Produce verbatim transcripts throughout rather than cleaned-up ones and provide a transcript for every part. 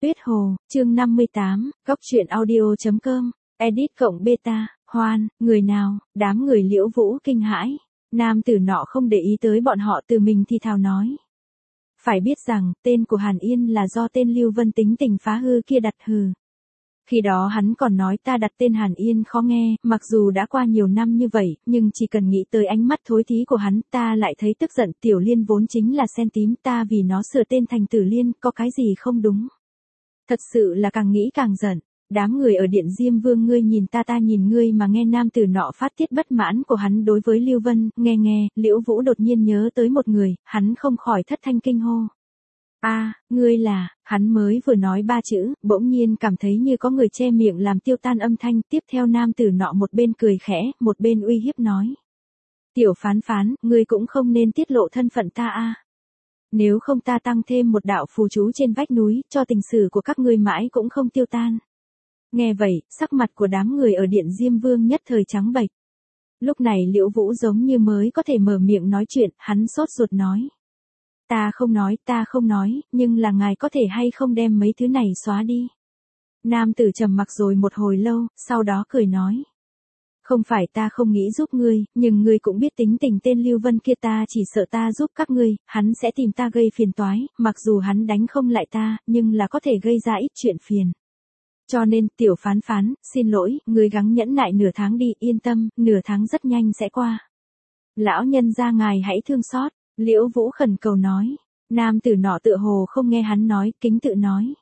Tuyết Hồ, chương năm mươi tám, góc truyện audio.com, edit cộng beta, hoan, người nào, đám người Liễu Vũ kinh hãi. Nam tử nọ không để ý tới bọn họ, từ mình thì thào nói. Phải biết rằng, tên của Hàn Yên là do tên Lưu Vân tính tình phá hư kia đặt hừ. Khi đó hắn còn nói ta đặt tên Hàn Yên khó nghe, mặc dù đã qua nhiều năm như vậy, nhưng chỉ cần nghĩ tới ánh mắt thối thí của hắn, ta lại thấy tức giận. Tiểu Liên vốn chính là sen tím, ta vì nó sửa tên thành Tử Liên, có cái gì không đúng. Thật sự là càng nghĩ càng giận. Đám người ở Điện Diêm Vương, ngươi nhìn ta ta nhìn ngươi mà nghe. Nam tử nọ phát tiết bất mãn của hắn đối với Lưu Vân. Nghe nghe, Liễu Vũ đột nhiên nhớ tới một người, hắn không khỏi thất thanh kinh hô. A, à, ngươi là, hắn mới vừa nói ba chữ, bỗng nhiên cảm thấy như có người che miệng làm tiêu tan âm thanh. Tiếp theo nam tử nọ một bên cười khẽ, một bên uy hiếp nói. Tiểu Phán Phán, ngươi cũng không nên tiết lộ thân phận ta a. À. Nếu không ta tăng thêm một đạo phù chú trên vách núi, cho tình sử của các ngươi mãi cũng không tiêu tan. Nghe vậy, sắc mặt của đám người ở Điện Diêm Vương nhất thời trắng bệch. Lúc này Liễu Vũ giống như mới có thể mở miệng nói chuyện, hắn sốt ruột nói. Ta không nói, ta không nói, nhưng là ngài có thể hay không đem mấy thứ này xóa đi. Nam tử trầm mặc rồi một hồi lâu, sau đó cười nói. Không phải ta không nghĩ giúp ngươi, nhưng ngươi cũng biết tính tình tên Lưu Vân kia, ta chỉ sợ ta giúp các ngươi, hắn sẽ tìm ta gây phiền toái, mặc dù hắn đánh không lại ta, nhưng là có thể gây ra ít chuyện phiền. Cho nên, Tiểu Phán Phán, xin lỗi, ngươi gắng nhẫn nại nửa tháng đi, yên tâm, nửa tháng rất nhanh sẽ qua. Lão nhân gia ngài hãy thương xót. Liễu Vũ khẩn cầu nói. Nam tử nọ tựa hồ không nghe hắn nói, kính tự nói.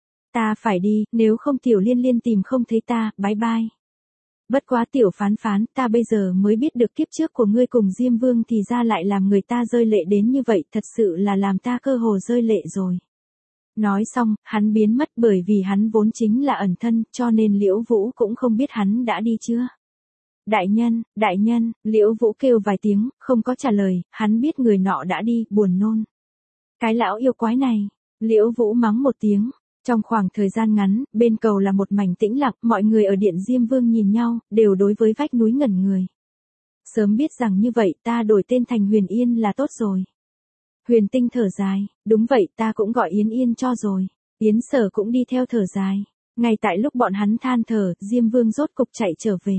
Ta phải đi, nếu không Tiểu Liên Liên tìm không thấy ta, bye bye. Bất quá Tiểu Phán Phán, ta bây giờ mới biết được kiếp trước của ngươi cùng Diêm Vương thì ra lại làm người ta rơi lệ đến như vậy, thật sự là làm ta cơ hồ rơi lệ rồi. Nói xong, hắn biến mất, bởi vì hắn vốn chính là ẩn thân, cho nên Liễu Vũ cũng không biết hắn đã đi chưa. Đại nhân, đại nhân, Liễu Vũ kêu vài tiếng, không có trả lời, hắn biết người nọ đã đi, buồn nôn. Cái lão yêu quái này, Liễu Vũ mắng một tiếng. Trong khoảng thời gian ngắn, bên cầu là một mảnh tĩnh lặng, mọi người ở Điện Diêm Vương nhìn nhau, đều đối với vách núi ngẩn người. Sớm biết rằng như vậy, ta đổi tên thành Huyền Yên là tốt rồi. Huyền Tinh thở dài, đúng vậy, ta cũng gọi Yến Yên cho rồi. Yến Sở cũng đi theo thở dài. Ngay tại lúc bọn hắn than thở, Diêm Vương rốt cục chạy trở về.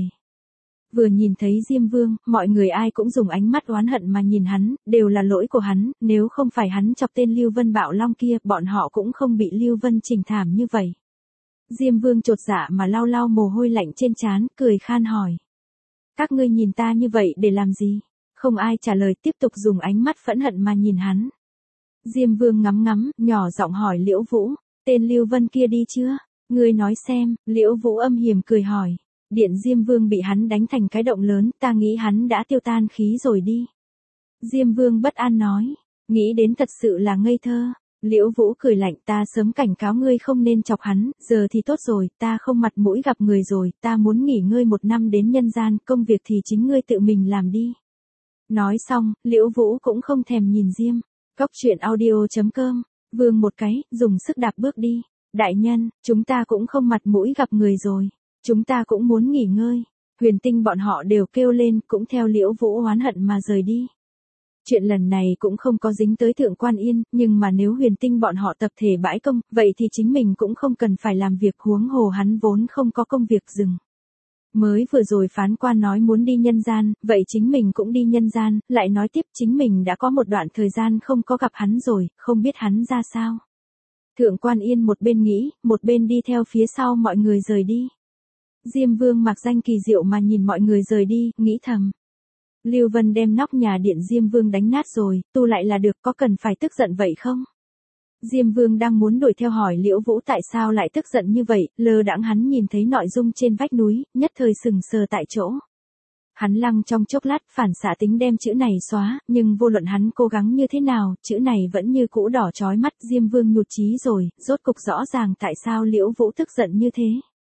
Vừa nhìn thấy Diêm Vương, mọi người ai cũng dùng ánh mắt oán hận mà nhìn hắn, đều là lỗi của hắn, nếu không phải hắn chọc tên Lưu Vân Bạo Long kia, bọn họ cũng không bị Lưu Vân chỉnh thảm như vậy. Diêm Vương chột dạ mà lau lau mồ hôi lạnh trên trán, cười khan hỏi. Các ngươi nhìn ta như vậy để làm gì? Không ai trả lời, tiếp tục dùng ánh mắt phẫn hận mà nhìn hắn. Diêm Vương ngắm ngắm, nhỏ giọng hỏi Liễu Vũ, tên Lưu Vân kia đi chưa? Ngươi nói xem. Liễu Vũ âm hiểm cười hỏi. Điện Diêm Vương bị hắn đánh thành cái động lớn, ta nghĩ hắn đã tiêu tan khí rồi đi. Diêm Vương bất an nói, nghĩ đến thật sự là ngây thơ. Liễu Vũ cười lạnh, ta sớm cảnh cáo ngươi không nên chọc hắn, giờ thì tốt rồi, ta không mặt mũi gặp người rồi, ta muốn nghỉ ngơi một năm đến nhân gian, công việc thì chính ngươi tự mình làm đi. Nói xong, Liễu Vũ cũng không thèm nhìn Diêm. Góc truyện audio.com, Vương một cái, dùng sức đạp bước đi. Đại nhân, chúng ta cũng không mặt mũi gặp người rồi. Chúng ta cũng muốn nghỉ ngơi. Huyền Tinh bọn họ đều kêu lên, cũng theo Liễu Vũ oán hận mà rời đi. Chuyện lần này cũng không có dính tới Thượng Quan Yên, nhưng mà nếu Huyền Tinh bọn họ tập thể bãi công, vậy thì chính mình cũng không cần phải làm việc, huống hồ hắn vốn không có công việc dừng. Mới vừa rồi phán quan nói muốn đi nhân gian, vậy chính mình cũng đi nhân gian, lại nói tiếp chính mình đã có một đoạn thời gian không có gặp hắn rồi, không biết hắn ra sao. Thượng Quan Yên một bên nghĩ, một bên đi theo phía sau mọi người rời đi. Diêm Vương mặc danh kỳ diệu mà nhìn mọi người rời đi, nghĩ thầm. Lưu Vân đem nóc nhà Điện Diêm Vương đánh nát rồi, tu lại là được, có cần phải tức giận vậy không? Diêm Vương đang muốn đuổi theo hỏi Liễu Vũ tại sao lại tức giận như vậy, lơ đãng hắn nhìn thấy nội dung trên vách núi, nhất thời sừng sờ tại chỗ. Hắn lăng trong chốc lát, phản xạ tính đem chữ này xóa, nhưng vô luận hắn cố gắng như thế nào, chữ này vẫn như cũ đỏ chói mắt. Diêm Vương nhụt chí rồi, rốt cục rõ ràng tại sao Liễu Vũ tức giận như thế.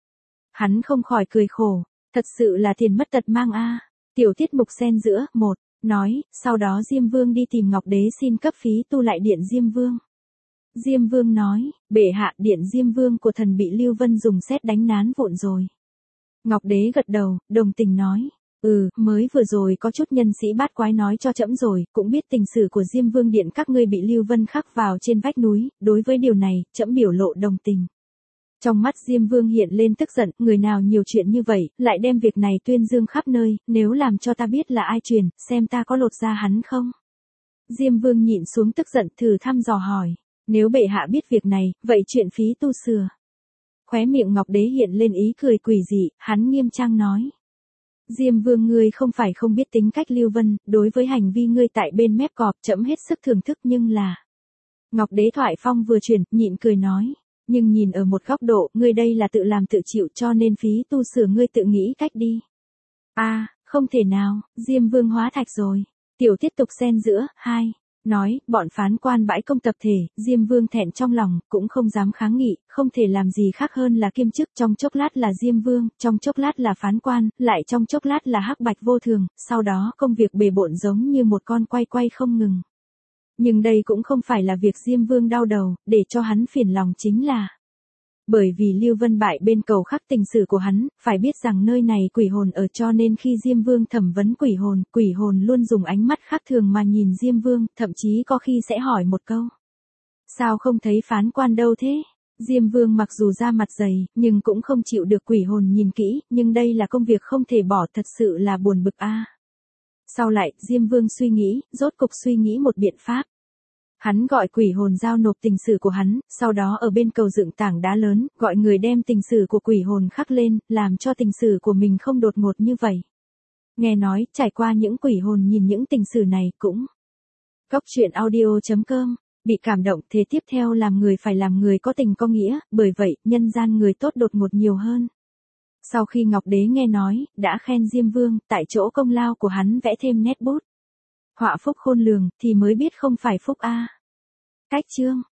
Hắn không khỏi cười khổ, thật sự là tiền mất tật mang a. Tiểu tiết mục xen giữa, một, nói, sau đó Diêm Vương đi tìm Ngọc Đế xin cấp phí tu lại Điện Diêm Vương. Diêm Vương nói, bệ hạ, Điện Diêm Vương của thần bị Lưu Vân dùng sét đánh nán vụn rồi. Ngọc Đế gật đầu, đồng tình nói, Ừ, mới vừa rồi có chút nhân sĩ bát quái nói cho trẫm rồi, cũng biết tình sử của Diêm Vương điện các ngươi bị Lưu Vân khắc vào trên vách núi, đối với điều này, trẫm biểu lộ đồng tình. Trong mắt Diêm Vương hiện lên tức giận, người nào nhiều chuyện như vậy, lại đem việc này tuyên dương khắp nơi, nếu làm cho ta biết là ai truyền, xem ta có lột da hắn không? Diêm Vương nhịn xuống tức giận thử thăm dò hỏi, nếu bệ hạ biết việc này, vậy chuyện phí tu sửa. Khóe miệng Ngọc Đế hiện lên ý cười quỷ dị, hắn nghiêm trang nói. Diêm Vương ngươi không phải không biết tính cách Lưu Vân, đối với hành vi ngươi tại bên mép cọp trẫm hết sức thưởng thức nhưng là. Ngọc Đế thoại phong vừa chuyển, nhịn cười nói. Nhưng nhìn ở một góc độ, ngươi đây là tự làm tự chịu cho nên phí tu sửa ngươi tự nghĩ cách đi. A, à, không thể nào, Diêm Vương hóa thạch rồi. Tiểu tiếp tục xen giữa, hai. Nói, bọn phán quan bãi công tập thể, Diêm Vương thẹn trong lòng, cũng không dám kháng nghị, không thể làm gì khác hơn là kiêm chức, trong chốc lát là Diêm Vương, trong chốc lát là phán quan, lại trong chốc lát là hắc bạch vô thường, sau đó công việc bề bộn giống như một con quay quay không ngừng. Nhưng đây cũng không phải là việc Diêm Vương đau đầu, để cho hắn phiền lòng chính là. Bởi vì Lưu Vân bại bên cầu khắc tình sử của hắn, phải biết rằng nơi này quỷ hồn ở cho nên khi Diêm Vương thẩm vấn quỷ hồn, quỷ hồn luôn dùng ánh mắt khác thường mà nhìn Diêm Vương, thậm chí có khi sẽ hỏi một câu. Sao không thấy phán quan đâu thế? Diêm Vương mặc dù da mặt dày, nhưng cũng không chịu được quỷ hồn nhìn kỹ, nhưng đây là công việc không thể bỏ thật sự là buồn bực a. À. Sau lại, Diêm Vương suy nghĩ, rốt cục suy nghĩ một biện pháp. Hắn gọi quỷ hồn giao nộp tình sử của hắn, sau đó ở bên cầu dựng tảng đá lớn, gọi người đem tình sử của quỷ hồn khắc lên, làm cho tình sử của mình không đột ngột như vậy. Nghe nói, trải qua những quỷ hồn nhìn những tình sử này cũng. Góc truyện audio chấm com, bị cảm động thế tiếp theo làm người phải làm người có tình có nghĩa, bởi vậy, nhân gian người tốt đột ngột nhiều hơn. Sau khi Ngọc Đế nghe nói, đã khen Diêm Vương, tại chỗ công lao của hắn vẽ thêm nét bút. Họa phúc khôn lường, thì mới biết không phải phúc a. Cách chương